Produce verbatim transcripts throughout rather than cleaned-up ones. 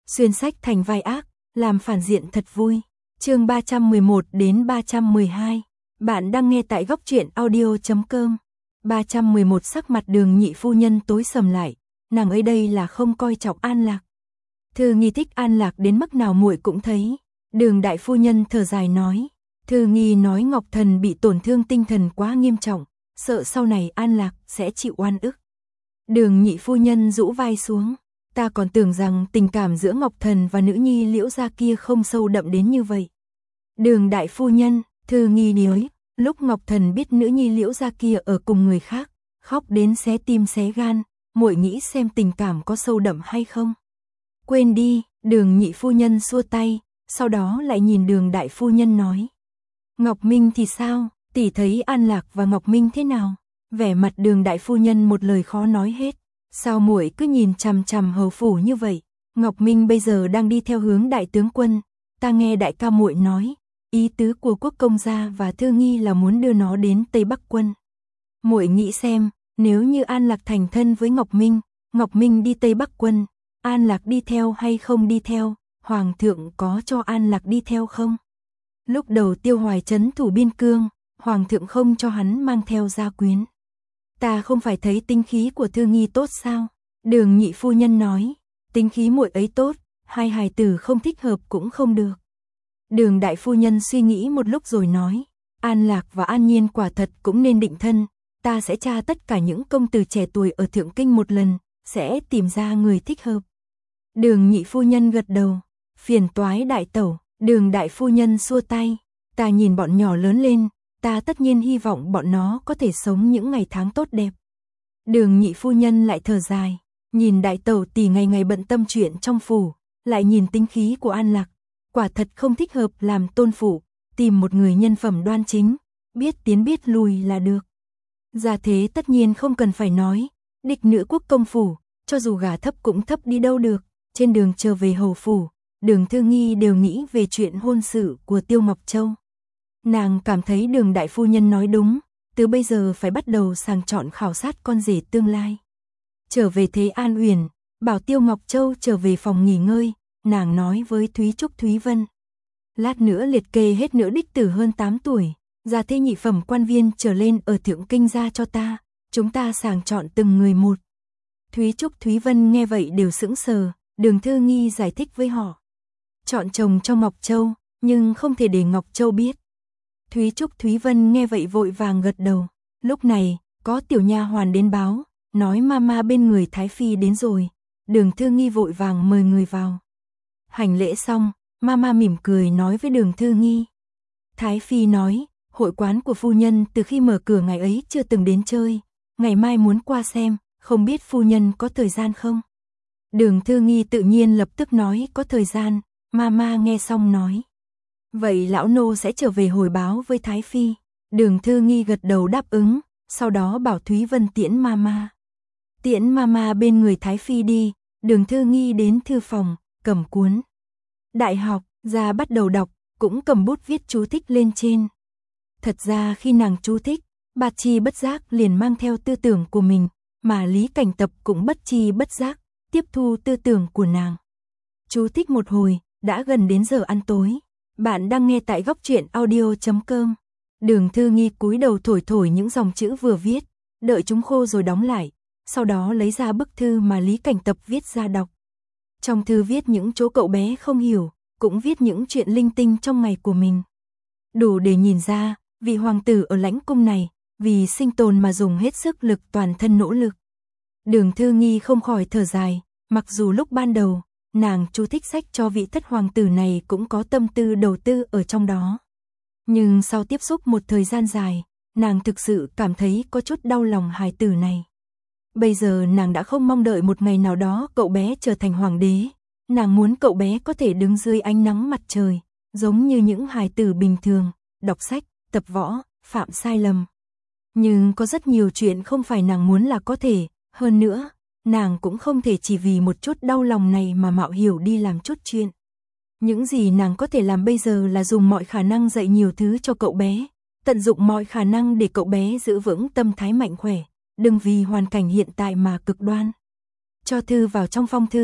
xuyên sách thành vai ác, làm phản diện thật vui. Chương ba trăm mười một đến ba trăm mười hai. Bạn đang nghe tại góc truyện audio chấm com. ba trăm mười một Sắc mặt Đường nhị phu nhân tối sầm lại, nàng ấy đây là không coi trọng An Lạc. Thư Nghi thích An Lạc đến mức nào muội cũng thấy. Đường đại phu nhân thở dài nói, Thư Nghi nói Ngọc Thần bị tổn thương tinh thần quá nghiêm trọng, sợ sau này An Lạc sẽ chịu oan ức. Đường nhị phu nhân rũ vai xuống, ta còn tưởng rằng tình cảm giữa Ngọc Thần và nữ nhi Liễu gia kia không sâu đậm đến như vậy. Đường đại phu nhân, Thư Nghi nói, lúc Ngọc Thần biết nữ nhi Liễu gia kia ở cùng người khác, khóc đến xé tim xé gan, muội nghĩ xem tình cảm có sâu đậm hay không. Quên đi, Đường nhị phu nhân xua tay, sau đó lại nhìn Đường đại phu nhân nói. Ngọc Minh thì sao, tỷ thấy An Lạc và Ngọc Minh thế nào? Vẻ mặt Đường đại phu nhân một lời khó nói hết. Sao muội cứ nhìn chằm chằm hầu phủ như vậy? Ngọc Minh bây giờ đang đi theo hướng đại tướng quân, ta nghe đại ca muội nói, ý tứ của Quốc công gia và Thư Nghi là muốn đưa nó đến Tây Bắc quân. Muội nghĩ xem, nếu như An Lạc thành thân với Ngọc Minh, Ngọc Minh đi Tây Bắc quân, An Lạc đi theo hay không đi theo, Hoàng thượng có cho An Lạc đi theo không? Lúc đầu Tiêu Hoài trấn thủ biên cương, Hoàng thượng không cho hắn mang theo gia quyến. Ta không phải thấy tính khí của Thư Nghi tốt sao? Đường nhị phu nhân nói, tính khí muội ấy tốt, hai hài tử không thích hợp cũng không được. Đường đại phu nhân suy nghĩ một lúc rồi nói, An Lạc và An Nhiên quả thật cũng nên định thân, ta sẽ tra tất cả những công tử trẻ tuổi ở Thượng Kinh một lần, sẽ tìm ra người thích hợp. Đường nhị phu nhân gật đầu, phiền toái đại tẩu. Đường đại phu nhân xua tay, ta nhìn bọn nhỏ lớn lên, ta tất nhiên hy vọng bọn nó có thể sống những ngày tháng tốt đẹp. Đường nhị phu nhân lại thở dài, nhìn đại tẩu tỷ ngày ngày bận tâm chuyện trong phủ, lại nhìn tính khí của An Lạc, quả thật không thích hợp làm tôn phụ, tìm một người nhân phẩm đoan chính, biết tiến biết lùi là được. Gia thế tất nhiên không cần phải nói, địch nữ quốc công phủ, cho dù gả thấp cũng thấp đi đâu được, trên đường trở về hầu phủ. Đường Thư Nghi đều nghĩ về chuyện hôn sự của Tiêu Ngọc Châu. Nàng cảm thấy Đường đại phu nhân nói đúng, từ bây giờ phải bắt đầu sàng chọn khảo sát con rể tương lai. Trở về Thế An Uyển, bảo Tiêu Ngọc Châu trở về phòng nghỉ ngơi, nàng nói với Thúy Trúc Thúy Vân. Lát nữa liệt kê hết nữ đích tử hơn tám tuổi, gia thế nhị phẩm quan viên trở lên ở Thượng Kinh ra cho ta, chúng ta sàng chọn từng người một. Thúy Trúc Thúy Vân nghe vậy đều sững sờ, Đường Thư Nghi giải thích với họ. Chọn chồng cho Ngọc Châu, nhưng không thể để Ngọc Châu biết. Thúy Trúc Thúy Vân nghe vậy vội vàng gật đầu. Lúc này, có tiểu nha hoàn đến báo, nói mama bên người Thái Phi đến rồi. Đường Thư Nghi vội vàng mời người vào. Hành lễ xong, mama mỉm cười nói với Đường Thư Nghi. Thái Phi nói, hội quán của phu nhân từ khi mở cửa ngày ấy chưa từng đến chơi, ngày mai muốn qua xem, không biết phu nhân có thời gian không? Đường Thư Nghi tự nhiên lập tức nói có thời gian. Mama nghe xong nói, vậy lão nô sẽ trở về hồi báo với Thái Phi. Đường Thư Nghi gật đầu đáp ứng, sau đó bảo Thúy Vân tiễn mama. Tiễn mama bên người Thái Phi đi, Đường Thư Nghi đến thư phòng, cầm cuốn đại học ra bắt đầu đọc, cũng cầm bút viết chú thích lên trên. Thật ra khi nàng chú thích, bạt chi bất giác liền mang theo tư tưởng của mình, mà Lý Cảnh Tập cũng bất chi bất giác tiếp thu tư tưởng của nàng. Chú thích một hồi, đã gần đến giờ ăn tối. Bạn đang nghe tại góc truyện audio chấm com. Đường Thư Nghi cúi đầu thổi thổi những dòng chữ vừa viết, đợi chúng khô rồi đóng lại, sau đó lấy ra bức thư mà Lý Cảnh Tập viết ra đọc. Trong thư viết những chỗ cậu bé không hiểu, cũng viết những chuyện linh tinh trong ngày của mình. Đủ để nhìn ra, vị hoàng tử ở lãnh cung này, vì sinh tồn mà dùng hết sức lực toàn thân nỗ lực. Đường Thư Nghi không khỏi thở dài, mặc dù lúc ban đầu, nàng chú thích sách cho vị thất hoàng tử này cũng có tâm tư đầu tư ở trong đó. Nhưng sau tiếp xúc một thời gian dài, nàng thực sự cảm thấy có chút đau lòng hài tử này. Bây giờ nàng đã không mong đợi một ngày nào đó cậu bé trở thành hoàng đế, nàng muốn cậu bé có thể đứng dưới ánh nắng mặt trời, giống như những hài tử bình thường, đọc sách, tập võ, phạm sai lầm. Nhưng có rất nhiều chuyện không phải nàng muốn là có thể, hơn nữa, nàng cũng không thể chỉ vì một chút đau lòng này mà mạo hiểu đi làm chút chuyện. Những gì nàng có thể làm bây giờ là dùng mọi khả năng dạy nhiều thứ cho cậu bé, tận dụng mọi khả năng để cậu bé giữ vững tâm thái mạnh khỏe, đừng vì hoàn cảnh hiện tại mà cực đoan. Cho thư vào trong phong thư,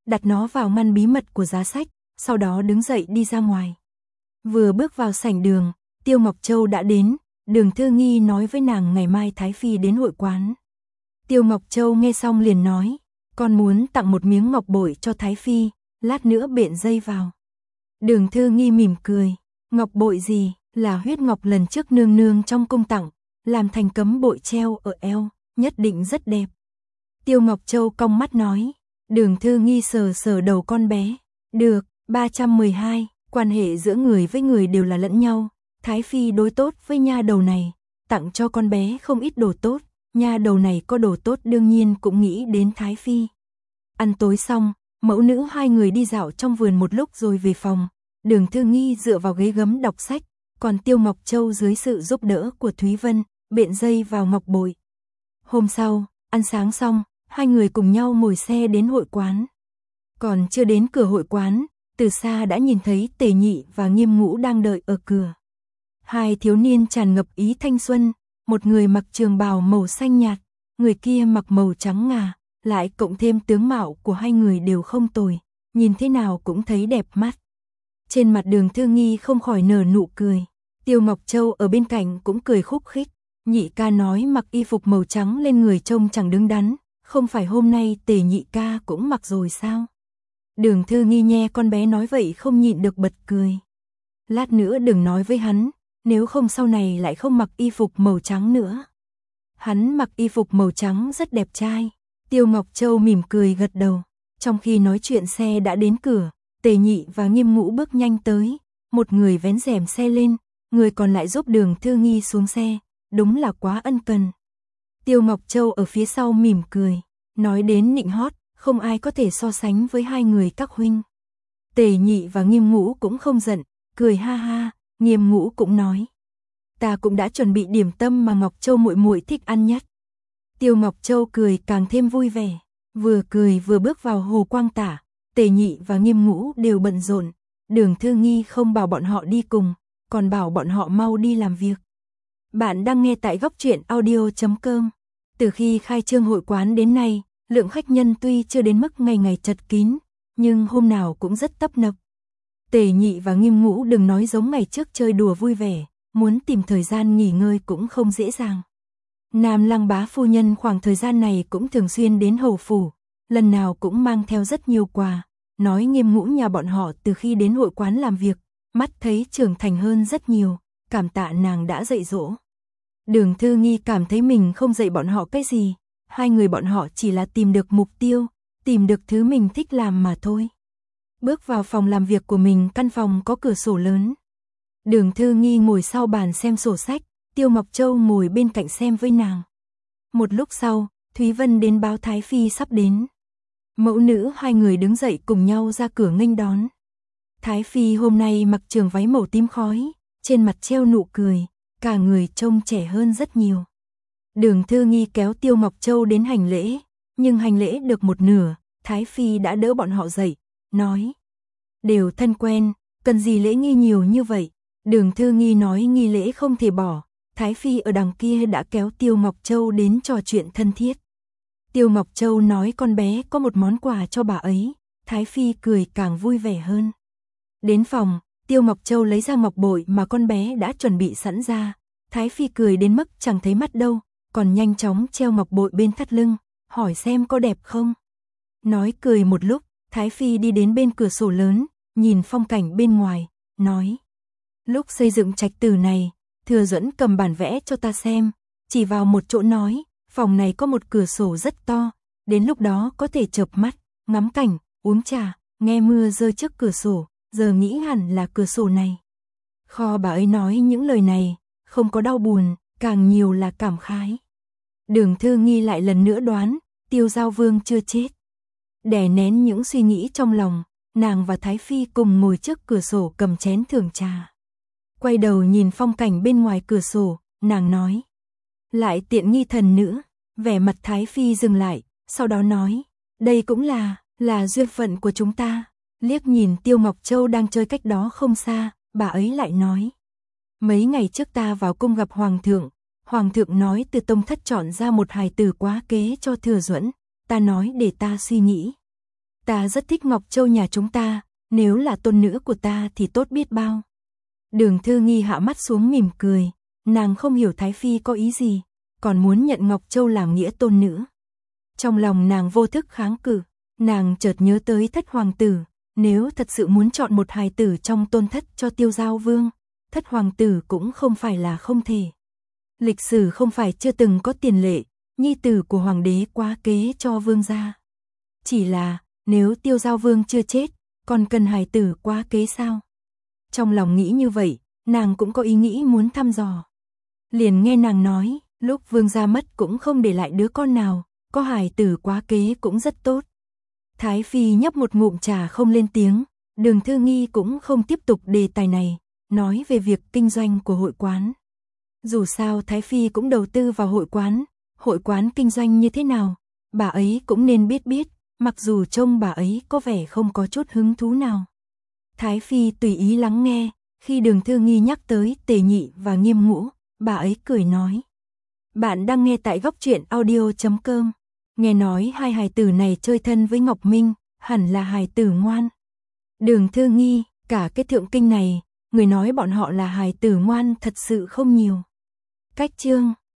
đặt nó vào ngăn bí mật của giá sách, sau đó đứng dậy đi ra ngoài. Vừa bước vào sảnh đường, Tiêu Ngọc Châu đã đến, Đường Thư Nghi nói với nàng ngày mai Thái Phi đến hội quán. Tiêu Ngọc Châu nghe xong liền nói, con muốn tặng một miếng ngọc bội cho Thái Phi, lát nữa bện dây vào. Đường Thư Nghi mỉm cười, ngọc bội gì, là huyết ngọc lần trước nương nương trong cung tặng, làm thành cấm bội treo ở eo, nhất định rất đẹp. Tiêu Ngọc Châu cong mắt nói, Đường Thư Nghi sờ sờ đầu con bé, được, ba trăm mười hai, quan hệ giữa người với người đều là lẫn nhau, Thái Phi đối tốt với nha đầu này, tặng cho con bé không ít đồ tốt, nha đầu này có đồ tốt đương nhiên cũng nghĩ đến Thái Phi. Ăn tối xong, mẫu nữ hai người đi dạo trong vườn một lúc rồi về phòng, Đường Thư Nghi dựa vào ghế gấm đọc sách, còn Tiêu Ngọc Châu dưới sự giúp đỡ của Thúy Vân, bện dây vào ngọc bội. Hôm sau, ăn sáng xong, hai người cùng nhau ngồi xe đến hội quán. Còn chưa đến cửa hội quán, từ xa đã nhìn thấy Tề Nhị và Nghiêm Ngũ đang đợi ở cửa. Hai thiếu niên tràn ngập ý thanh xuân, một người mặc trường bào màu xanh nhạt, người kia mặc màu trắng ngà, lại cộng thêm tướng mạo của hai người đều không tồi, nhìn thế nào cũng thấy đẹp mắt. Trên mặt Đường Thư Nghi không khỏi nở nụ cười, Tiêu Ngọc Châu ở bên cạnh cũng cười khúc khích, Nhị ca nói mặc y phục màu trắng lên người trông chẳng đứng đắn, không phải hôm nay Tề Nhị ca cũng mặc rồi sao? Đường Thư Nghi nghe con bé nói vậy không nhịn được bật cười. Lát nữa đừng nói với hắn, nếu không sau này lại không mặc y phục màu trắng nữa. Hắn mặc y phục màu trắng rất đẹp trai. Tiêu Ngọc Châu mỉm cười gật đầu. Trong khi nói chuyện xe đã đến cửa, Tề Nhị và Nghiêm Ngũ bước nhanh tới, một người vén rèm xe lên, người còn lại giúp Đường Thư Nghi xuống xe, đúng là quá ân cần. Tiêu Ngọc Châu ở phía sau mỉm cười, nói đến nịnh hót, không ai có thể so sánh với hai người các huynh. Tề Nhị và Nghiêm Ngũ cũng không giận, cười ha ha, Nghiêm Ngũ cũng nói, ta cũng đã chuẩn bị điểm tâm mà Ngọc Châu muội muội thích ăn nhất. Tiêu Ngọc Châu cười càng thêm vui vẻ, vừa cười vừa bước vào hồ quang tả, Tề Nhị và Nghiêm Ngũ đều bận rộn, Đường Thư Nghi không bảo bọn họ đi cùng, còn bảo bọn họ mau đi làm việc. Bạn đang nghe tại góc truyện audio chấm com. Từ khi khai trương hội quán đến nay, lượng khách nhân tuy chưa đến mức ngày ngày chật kín, nhưng hôm nào cũng rất tấp nập. Tề Nhị và Nghiêm Ngũ đừng nói giống ngày trước chơi đùa vui vẻ, muốn tìm thời gian nghỉ ngơi cũng không dễ dàng. Nam Lăng bá phu nhân khoảng thời gian này cũng thường xuyên đến hầu phủ, lần nào cũng mang theo rất nhiều quà, nói Nghiêm Ngũ nhà bọn họ từ khi đến hội quán làm việc, mắt thấy trưởng thành hơn rất nhiều, cảm tạ nàng đã dạy dỗ. Đường Thư Nghi cảm thấy mình không dạy bọn họ cái gì, hai người bọn họ chỉ là tìm được mục tiêu, tìm được thứ mình thích làm mà thôi. Bước vào phòng làm việc của mình, căn phòng có cửa sổ lớn. Đường Thư Nghi ngồi sau bàn xem sổ sách, Tiêu Ngọc Châu ngồi bên cạnh xem với nàng. Một lúc sau, Thúy Vân đến báo Thái Phi sắp đến. Mẫu nữ hai người đứng dậy cùng nhau ra cửa nghênh đón. Thái Phi hôm nay mặc trường váy màu tím khói, trên mặt treo nụ cười, cả người trông trẻ hơn rất nhiều. Đường Thư Nghi kéo Tiêu Ngọc Châu đến hành lễ, nhưng hành lễ được một nửa, Thái Phi đã đỡ bọn họ dậy, nói, đều thân quen, cần gì lễ nghi nhiều như vậy. Đường Thư Nghi nói nghi lễ không thể bỏ, Thái Phi ở đằng kia đã kéo Tiêu Ngọc Châu đến trò chuyện thân thiết. Tiêu Ngọc Châu nói con bé có một món quà cho bà ấy, Thái Phi cười càng vui vẻ hơn. Đến phòng, Tiêu Ngọc Châu lấy ra ngọc bội mà con bé đã chuẩn bị sẵn ra, Thái Phi cười đến mức chẳng thấy mắt đâu, còn nhanh chóng treo ngọc bội bên thắt lưng, hỏi xem có đẹp không. Nói cười một lúc, Thái Phi đi đến bên cửa sổ lớn, nhìn phong cảnh bên ngoài, nói, lúc xây dựng trạch tử này, Thừa Duẫn cầm bản vẽ cho ta xem, chỉ vào một chỗ nói, phòng này có một cửa sổ rất to, đến lúc đó có thể chợp mắt, ngắm cảnh, uống trà, nghe mưa rơi trước cửa sổ, giờ nghĩ hẳn là cửa sổ này. Kho bà ấy nói những lời này, không có đau buồn, càng nhiều là cảm khái. Đường Thư Nghi lại lần nữa đoán, Tiêu Giao Vương chưa chết. Đè nén những suy nghĩ trong lòng, nàng và Thái Phi cùng ngồi trước cửa sổ cầm chén thưởng trà. Quay đầu nhìn phong cảnh bên ngoài cửa sổ, nàng nói, lại tiện nghi thần nữa. Vẻ mặt Thái Phi dừng lại, sau đó nói, đây cũng là, là duyên phận của chúng ta. Liếc nhìn Tiêu Ngọc Châu đang chơi cách đó không xa, bà ấy lại nói, mấy ngày trước ta vào cung gặp Hoàng thượng, Hoàng thượng nói từ tông thất chọn ra một hài tử quá kế cho Thừa Duẫn, ta nói để ta suy nghĩ. Ta rất thích Ngọc Châu nhà chúng ta, nếu là tôn nữ của ta thì tốt biết bao. Đường Thư Nghi hạ mắt xuống mỉm cười, nàng không hiểu Thái Phi có ý gì, còn muốn nhận Ngọc Châu làm nghĩa tôn nữ. Trong lòng nàng vô thức kháng cự, nàng chợt nhớ tới thất hoàng tử, nếu thật sự muốn chọn một hài tử trong tôn thất cho Tiêu Giao Vương, thất hoàng tử cũng không phải là không thể. Lịch sử không phải chưa từng có tiền lệ, nhi tử của hoàng đế quá kế cho vương gia. Chỉ là, nếu Tiêu Giao Vương chưa chết, còn cần hài tử quá kế sao? Trong lòng nghĩ như vậy, nàng cũng có ý nghĩ muốn thăm dò. Liền nghe nàng nói, lúc vương gia mất cũng không để lại đứa con nào, có hài tử quá kế cũng rất tốt. Thái Phi nhấp một ngụm trà không lên tiếng, Đường Thư Nghi cũng không tiếp tục đề tài này, nói về việc kinh doanh của hội quán. Dù sao Thái Phi cũng đầu tư vào hội quán, hội quán kinh doanh như thế nào, bà ấy cũng nên biết biết, mặc dù trông bà ấy có vẻ không có chút hứng thú nào. Thái Phi tùy ý lắng nghe, khi Đường Thư Nghi nhắc tới Tề Nhị và Nghiêm Ngũ, bà ấy cười nói. Bạn đang nghe tại góc truyện audio chấm com. Nghe nói hai hài tử này chơi thân với Ngọc Minh, hẳn là hài tử ngoan. Đường Thư Nghi, cả cái thượng kinh này, người nói bọn họ là hài tử ngoan thật sự không nhiều. Cách chương